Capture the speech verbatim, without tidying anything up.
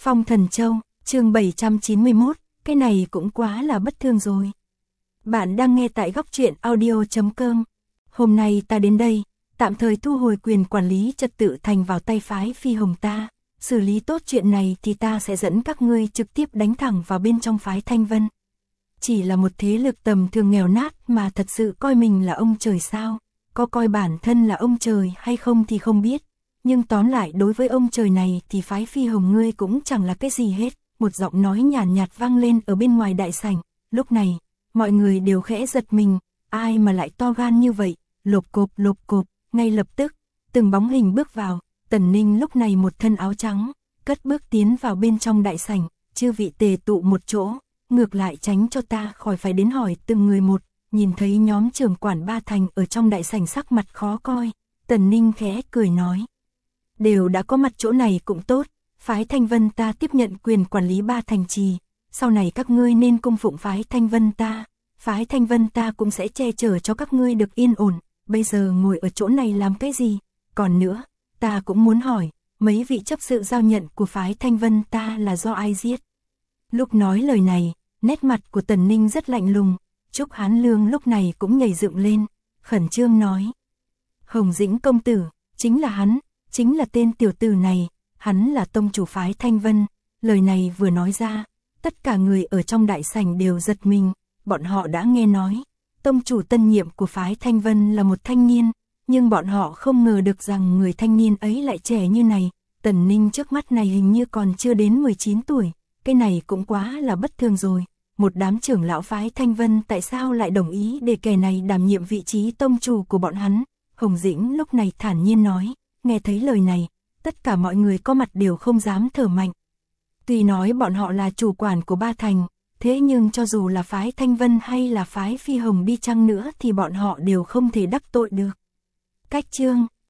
Phong Thần Châu, chương bảy trăm chín mươi mốt, cái này cũng quá là bất thường rồi. Bạn đang nghe tại góc truyện audio chấm com. Hôm nay ta đến đây, tạm thời thu hồi quyền quản lý trật tự thành vào tay phái Phi Hồng ta. Xử lý tốt chuyện này thì ta sẽ dẫn các ngươi trực tiếp đánh thẳng vào bên trong phái Thanh Vân. Chỉ là một thế lực tầm thường nghèo nát mà thật sự coi mình là ông trời sao? Có coi bản thân là ông trời hay không thì không biết. Nhưng tóm lại đối với ông trời này thì phái Phi Hồng ngươi cũng chẳng là cái gì hết. Một giọng nói nhàn nhạt, nhạt vang lên ở bên ngoài đại sảnh. Lúc này, mọi người đều khẽ giật mình. Ai mà lại to gan như vậy? Lộp cộp lộp cộp, ngay lập tức, từng bóng hình bước vào. Tần Ninh lúc này một thân áo trắng, cất bước tiến vào bên trong đại sảnh. Chư vị tề tụ một chỗ, ngược lại tránh cho ta khỏi phải đến hỏi từng người một. Nhìn thấy nhóm trưởng quản ba thành ở trong đại sảnh sắc mặt khó coi, Tần Ninh khẽ cười nói. Đều đã có mặt chỗ này cũng tốt, phái Thanh Vân ta tiếp nhận quyền quản lý ba thành trì, sau này các ngươi nên cung phụng phái Thanh Vân ta, phái Thanh Vân ta cũng sẽ che chở cho các ngươi được yên ổn, bây giờ ngồi ở chỗ này làm cái gì? Còn nữa, ta cũng muốn hỏi, mấy vị chấp sự giao nhận của phái Thanh Vân ta là do ai giết? Lúc nói lời này, nét mặt của Tần Ninh rất lạnh lùng. Trúc Hán Lương lúc này cũng nhảy dựng lên, khẩn trương nói. Hồng Dĩnh công tử, chính là hắn, chính là tên tiểu tử này, hắn là tông chủ phái Thanh Vân. Lời này vừa nói ra, tất cả người ở trong đại sảnh đều giật mình, bọn họ đã nghe nói. Tông chủ tân nhiệm của phái Thanh Vân là một thanh niên, nhưng bọn họ không ngờ được rằng người thanh niên ấy lại trẻ như này. Tần Ninh trước mắt này hình như còn chưa đến mười chín tuổi, cái này cũng quá là bất thường rồi. Một đám trưởng lão phái Thanh Vân tại sao lại đồng ý để kẻ này đảm nhiệm vị trí tông chủ của bọn hắn? Hồng Dĩnh lúc này thản nhiên nói, nghe thấy lời này, tất cả mọi người có mặt đều không dám thở mạnh. Tuy nói bọn họ là chủ quản của ba thành, thế nhưng cho dù là phái Thanh Vân hay là phái Phi Hồng đi chăng nữa thì bọn họ đều không thể đắc tội được. Cách chương